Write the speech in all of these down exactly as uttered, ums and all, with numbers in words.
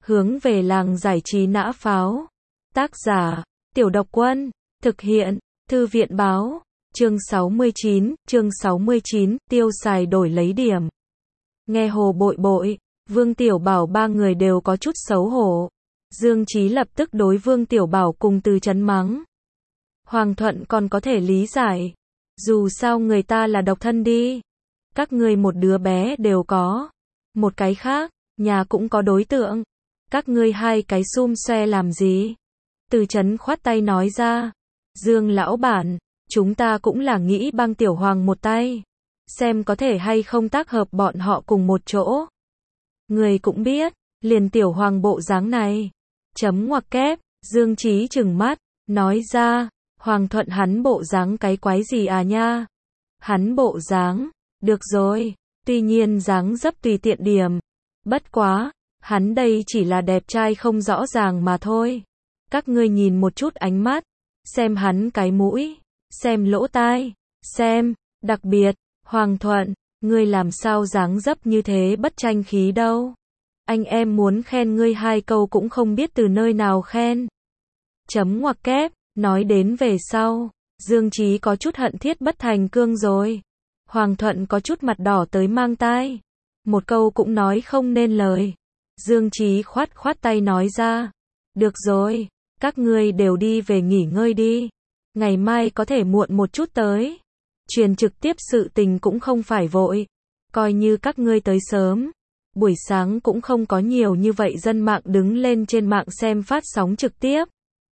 Hướng về làng giải trí nã pháo. Tác giả, Tiểu Độc Quân. Thực hiện, Thư viện báo. Chương sáu mươi chín, chương sáu mươi chín, tiêu xài đổi lấy điểm. Nghe Hồ Bội Bội, Vương Tiểu Bảo ba người đều có chút xấu hổ. Dương Chí lập tức đối Vương Tiểu Bảo cùng Từ Chấn mắng. Hoàng Thuận còn có thể lý giải. Dù sao người ta là độc thân đi. Các ngươi một đứa bé đều có. Một cái khác, nhà cũng có đối tượng. Các ngươi hai cái xum xoe làm gì? Từ Chấn khoát tay nói ra. Dương lão bản, chúng ta cũng là nghĩ băng Tiểu Hoàng một tay. Xem có thể hay không tác hợp bọn họ cùng một chỗ. Người cũng biết, liền Tiểu Hoàng bộ dáng này. Chấm ngoặc kép, Dương Chí trừng mắt, nói ra, Hoàng Thuận hắn bộ dáng cái quái gì à nha? Hắn bộ dáng, được rồi, tuy nhiên dáng dấp tùy tiện điểm. Bất quá, hắn đây chỉ là đẹp trai không rõ ràng mà thôi. Các ngươi nhìn một chút ánh mắt, xem hắn cái mũi, xem lỗ tai, xem, đặc biệt, Hoàng Thuận, ngươi làm sao dáng dấp như thế bất tranh khí đâu. Anh em muốn khen ngươi hai câu cũng không biết từ nơi nào khen. Chấm ngoặc kép, nói đến về sau, Dương Chí có chút hận thiết bất thành cương rồi. Hoàng Thuận có chút mặt đỏ tới mang tai. Một câu cũng nói không nên lời. Dương Chí khoát khoát tay nói ra. Được rồi, các ngươi đều đi về nghỉ ngơi đi. Ngày mai có thể muộn một chút tới. Truyền trực tiếp sự tình cũng không phải vội. Coi như các ngươi tới sớm. Buổi sáng cũng không có nhiều như vậy dân mạng đứng lên trên mạng xem phát sóng trực tiếp.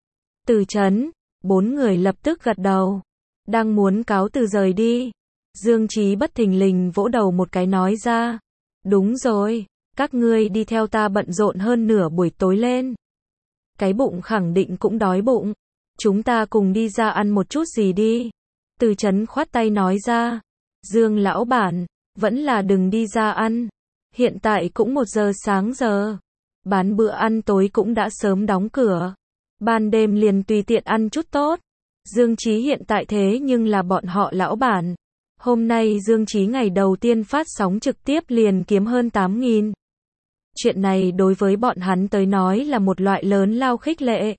Từ Chấn, bốn người lập tức gật đầu. Đang muốn cáo từ rời đi. Dương Chí bất thình lình vỗ đầu một cái nói ra. Đúng rồi, các ngươi đi theo ta bận rộn hơn nửa buổi tối lên. Cái bụng khẳng định cũng đói bụng. Chúng ta cùng đi ra ăn một chút gì đi. Từ Chấn khoát tay nói ra. Dương lão bản, vẫn là đừng đi ra ăn. Hiện tại cũng một giờ sáng giờ. Bán bữa ăn tối cũng đã sớm đóng cửa. Ban đêm liền tùy tiện ăn chút tốt. Dương Chí hiện tại thế nhưng là bọn họ lão bản. Hôm nay Dương Chí ngày đầu tiên phát sóng trực tiếp liền kiếm hơn tám nghìn. Chuyện này đối với bọn hắn tới nói là một loại lớn lao khích lệ.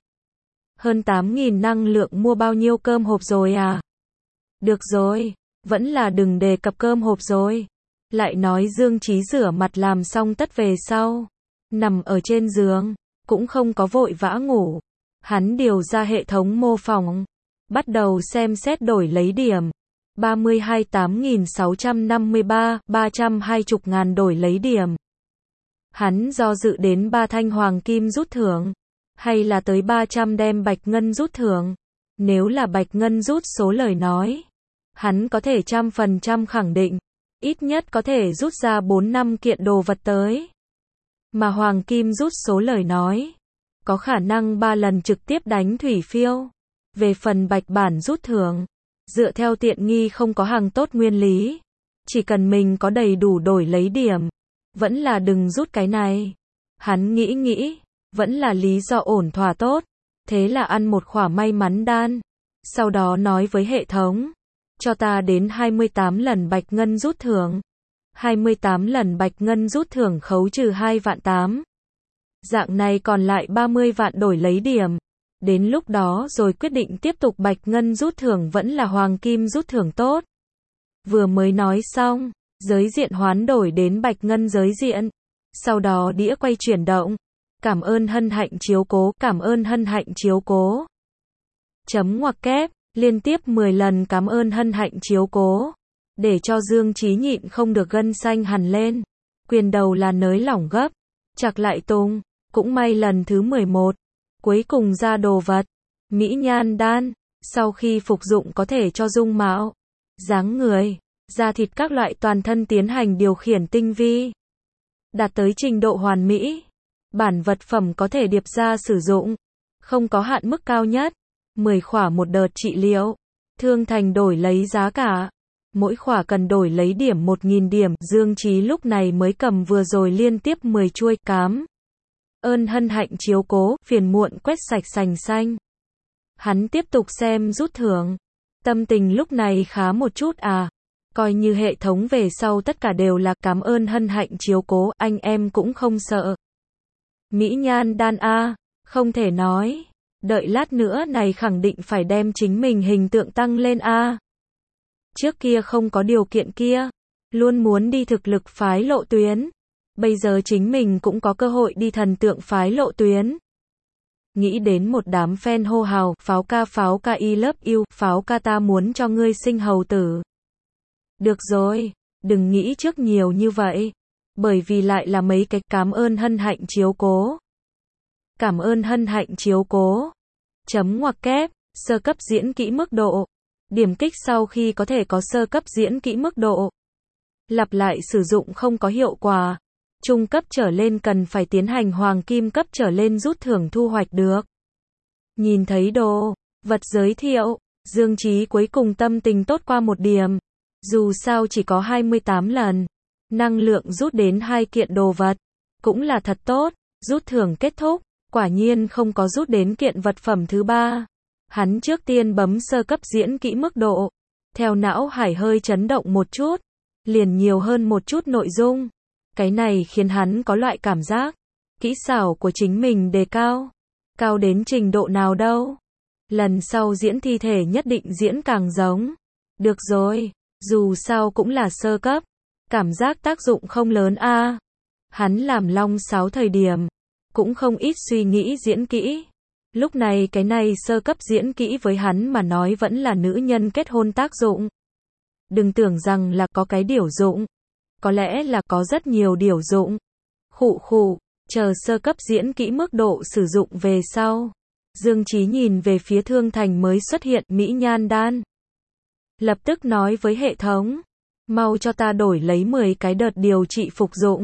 Hơn tám nghìn năng lượng mua bao nhiêu cơm hộp rồi à? Được rồi, vẫn là đừng đề cập cơm hộp rồi. Lại nói Dương Chí rửa mặt làm xong tất về sau. Nằm ở trên giường, cũng không có vội vã ngủ. Hắn điều ra hệ thống mô phỏng. Bắt đầu xem xét đổi lấy điểm. ba mươi hai tám nghìn sáu trăm năm mươi ba, ba trăm hai mươi ngàn đổi lấy điểm. Hắn do dự đến ba thanh hoàng kim rút thưởng. Hay là tới ba trăm đem bạch ngân rút thưởng. Nếu là bạch ngân rút số lời nói. Hắn có thể trăm phần trăm khẳng định. Ít nhất có thể rút ra bốn năm kiện đồ vật tới. Mà hoàng kim rút số lời nói. Có khả năng ba lần trực tiếp đánh thủy phiêu. Về phần bạch bản rút thưởng. Dựa theo tiện nghi không có hàng tốt nguyên lý. Chỉ cần mình có đầy đủ đổi lấy điểm. Vẫn là đừng rút cái này. Hắn nghĩ nghĩ. Vẫn là lý do ổn thỏa tốt. Thế là ăn một khỏa may mắn đan. Sau đó nói với hệ thống. Cho ta đến hai mươi tám lần bạch ngân rút thưởng. hai mươi tám lần bạch ngân rút thưởng khấu trừ hai vạn tám. Dạng này còn lại ba mươi vạn đổi lấy điểm. Đến lúc đó rồi quyết định tiếp tục bạch ngân rút thưởng vẫn là hoàng kim rút thưởng tốt. Vừa mới nói xong, giới diện hoán đổi đến bạch ngân giới diện. Sau đó đĩa quay chuyển động. Cảm ơn hân hạnh chiếu cố, cảm ơn hân hạnh chiếu cố. Chấm ngoặc kép, liên tiếp mười lần cảm ơn hân hạnh chiếu cố. Để cho Dương Chí nhịn không được gân xanh hẳn lên. Quyền đầu là nới lỏng gấp. Chặt lại tung, cũng may lần thứ mười một. Cuối cùng ra đồ vật. Mỹ nhan đan, sau khi phục dụng có thể cho dung mạo, dáng người, da thịt các loại toàn thân tiến hành điều khiển tinh vi. Đạt tới trình độ hoàn mỹ. Bản vật phẩm có thể điệp ra sử dụng. Không có hạn mức cao nhất. mười khỏa một đợt trị liệu. Thương thành đổi lấy giá cả. Mỗi khỏa cần đổi lấy điểm một nghìn điểm. Dương Chí lúc này mới cầm vừa rồi liên tiếp mười chuôi cám. Ơn hân hạnh chiếu cố, phiền muộn quét sạch sành xanh. Hắn tiếp tục xem rút thưởng. Tâm tình lúc này khá một chút à. Coi như hệ thống về sau tất cả đều là cảm ơn hân hạnh chiếu cố, anh em cũng không sợ. Mỹ nhan đan a, không thể nói. Đợi lát nữa này khẳng định phải đem chính mình hình tượng tăng lên a. Trước kia không có điều kiện kia, luôn muốn đi thực lực phái lộ tuyến. Bây giờ chính mình cũng có cơ hội đi thần tượng phái lộ tuyến. Nghĩ đến một đám fan hô hào, pháo ca pháo ca I love you, pháo ca ta muốn cho ngươi sinh hầu tử. Được rồi, đừng nghĩ trước nhiều như vậy. Bởi vì lại là mấy cái cảm ơn hân hạnh chiếu cố. Cảm ơn hân hạnh chiếu cố. Chấm ngoặc kép, sơ cấp diễn kỹ mức độ. Điểm kích sau khi có thể có sơ cấp diễn kỹ mức độ. Lặp lại sử dụng không có hiệu quả. Trung cấp trở lên cần phải tiến hành hoàng kim cấp trở lên rút thưởng thu hoạch được. Nhìn thấy đồ vật giới thiệu, Dương Chí cuối cùng tâm tình tốt qua một điểm. Dù sao chỉ có hai mươi tám lần, năng lượng rút đến hai kiện đồ vật, cũng là thật tốt. Rút thưởng kết thúc, quả nhiên không có rút đến kiện vật phẩm thứ ba. Hắn trước tiên bấm sơ cấp diễn kỹ mức độ, theo não hải hơi chấn động một chút, liền nhiều hơn một chút nội dung. Cái này khiến hắn có loại cảm giác, kỹ xảo của chính mình đề cao. Cao đến trình độ nào đâu. Lần sau diễn thi thể nhất định diễn càng giống. Được rồi, dù sao cũng là sơ cấp. Cảm giác tác dụng không lớn a. Hắn làm long sáo thời điểm, cũng không ít suy nghĩ diễn kỹ. Lúc này cái này sơ cấp diễn kỹ với hắn mà nói vẫn là nữ nhân kết hôn tác dụng. Đừng tưởng rằng là có cái điều dụng. Có lẽ là có rất nhiều điều dụng. Khụ khụ, chờ sơ cấp diễn kỹ mức độ sử dụng về sau. Dương Chí nhìn về phía thương thành mới xuất hiện Mỹ nhan đan. Lập tức nói với hệ thống. Mau cho ta đổi lấy mười cái đợt điều trị phục dụng.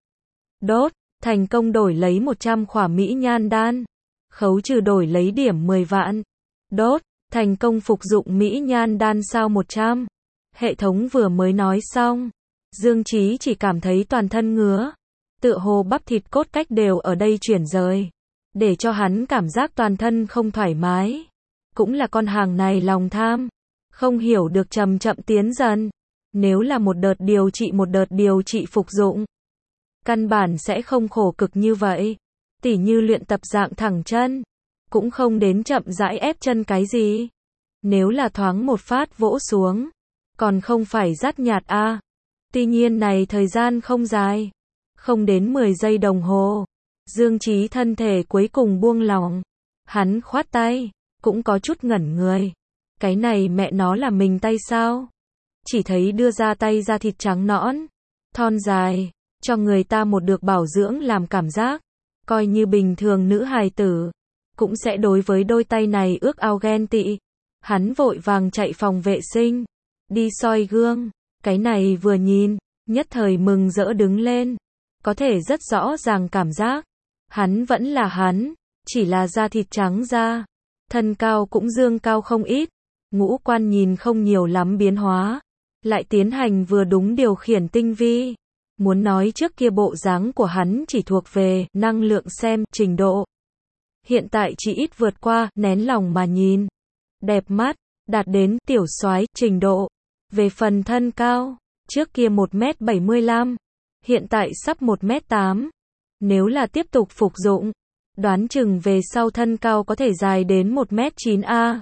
Đốt, thành công đổi lấy một trăm khỏa Mỹ nhan đan. Khấu trừ đổi lấy điểm mười vạn. Đốt, thành công phục dụng Mỹ nhan đan sao một trăm. Hệ thống vừa mới nói xong. Dương Chí chỉ cảm thấy toàn thân ngứa. Tựa hồ bắp thịt cốt cách đều ở đây chuyển rời. Để cho hắn cảm giác toàn thân không thoải mái. Cũng là con hàng này lòng tham. Không hiểu được chậm chậm tiến dần. Nếu là một đợt điều trị một đợt điều trị phục dụng. Căn bản sẽ không khổ cực như vậy. Tỉ như luyện tập dạng thẳng chân. Cũng không đến chậm rãi ép chân cái gì. Nếu là thoáng một phát vỗ xuống. Còn không phải rát nhạt a. À. Tuy nhiên này thời gian không dài. Không đến mười giây đồng hồ. Dương Chí thân thể cuối cùng buông lỏng. Hắn khoát tay. Cũng có chút ngẩn người. Cái này mẹ nó là mình tay sao? Chỉ thấy đưa ra tay da thịt trắng nõn. Thon dài. Cho người ta một được bảo dưỡng làm cảm giác. Coi như bình thường nữ hài tử. Cũng sẽ đối với đôi tay này ước ao ghen tị. Hắn vội vàng chạy phòng vệ sinh. Đi soi gương. Cái này vừa nhìn. Nhất thời mừng rỡ đứng lên. Có thể rất rõ ràng cảm giác. Hắn vẫn là hắn. Chỉ là da thịt trắng da. Thân cao cũng dương cao không ít. Ngũ quan nhìn không nhiều lắm biến hóa. Lại tiến hành vừa đúng điều khiển tinh vi. Muốn nói trước kia bộ dáng của hắn chỉ thuộc về năng lượng xem trình độ. Hiện tại chỉ ít vượt qua nén lòng mà nhìn. Đẹp mắt, đạt đến tiểu soái trình độ. Về phần thân cao, trước kia một mét bảy mươi lăm, hiện tại sắp một mét tám. Nếu là tiếp tục phục dụng, đoán chừng về sau thân cao có thể dài đến một mét chín a.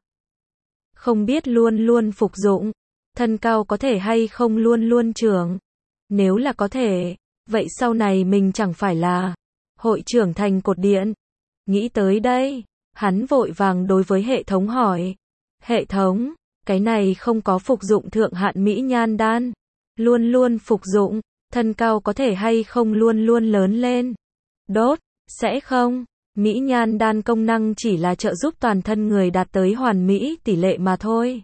Không biết luôn luôn phục dụng, thân cao có thể hay không luôn luôn trưởng. Nếu là có thể, vậy sau này mình chẳng phải là hội trưởng thành cột điện. Nghĩ tới đây, hắn vội vàng đối với hệ thống hỏi. Hệ thống, cái này không có phục dụng thượng hạn Mỹ nhan đan. Luôn luôn phục dụng, thân cao có thể hay không luôn luôn lớn lên. Đốt, sẽ không. Mỹ nhan đan công năng chỉ là trợ giúp toàn thân người đạt tới hoàn mỹ tỷ lệ mà thôi.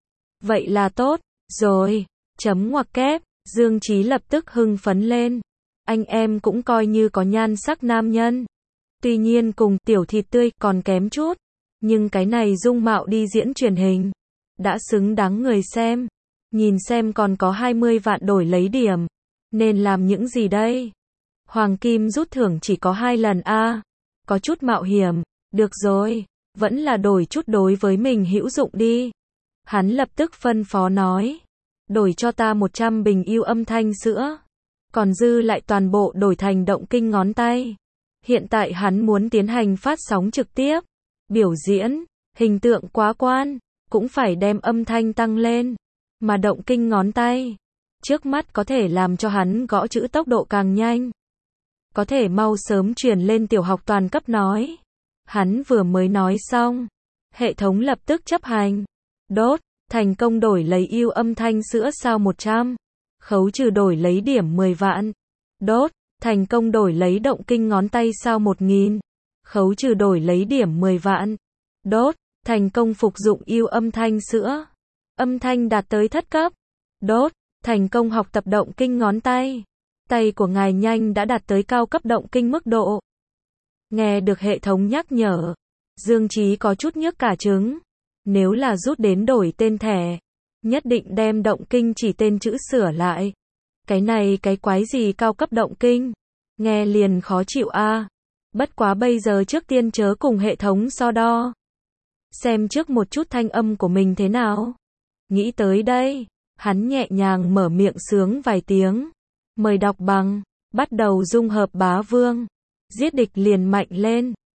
Vậy là tốt, rồi. Chấm ngoặc kép. Dương Chí lập tức hưng phấn lên. Anh em cũng coi như có nhan sắc nam nhân. Tuy nhiên cùng tiểu thịt tươi còn kém chút. Nhưng cái này dung mạo đi diễn truyền hình. Đã xứng đáng người xem. Nhìn xem còn có hai mươi vạn đổi lấy điểm. Nên làm những gì đây? Hoàng kim rút thưởng chỉ có hai lần a. À, có chút mạo hiểm. Được rồi. Vẫn là đổi chút đối với mình hữu dụng đi. Hắn lập tức phân phó nói. Đổi cho ta một trăm bình yêu âm thanh sữa. Còn dư lại toàn bộ đổi thành động kinh ngón tay. Hiện tại hắn muốn tiến hành phát sóng trực tiếp, biểu diễn, hình tượng quá quan, cũng phải đem âm thanh tăng lên, mà động kinh ngón tay, trước mắt có thể làm cho hắn gõ chữ tốc độ càng nhanh. Có thể mau sớm chuyển lên tiểu học toàn cấp nói. Hắn vừa mới nói xong, hệ thống lập tức chấp hành. Đốt, thành công đổi lấy yêu âm thanh sữa sao một trăm. Khấu trừ đổi lấy điểm mười vạn. Đốt, thành công đổi lấy động kinh ngón tay sao một nghìn. Khấu trừ đổi lấy điểm mười vạn. Đốt, thành công phục dụng yêu âm thanh sữa. Âm thanh đạt tới thất cấp. Đốt, thành công học tập động kinh ngón tay. Tay của ngài nhanh đã đạt tới cao cấp động kinh mức độ. Nghe được hệ thống nhắc nhở, Dương Chí có chút nhức cả trứng. Nếu là rút đến đổi tên thẻ, nhất định đem động kinh chỉ tên chữ sửa lại. Cái này cái quái gì cao cấp động kinh, nghe liền khó chịu a. À. Bất quá bây giờ trước tiên chớ cùng hệ thống so đo. Xem trước một chút thanh âm của mình thế nào. Nghĩ tới đây, hắn nhẹ nhàng mở miệng sướng vài tiếng. Mời đọc bằng, bắt đầu dung hợp bá vương. Giết địch liền mạnh lên.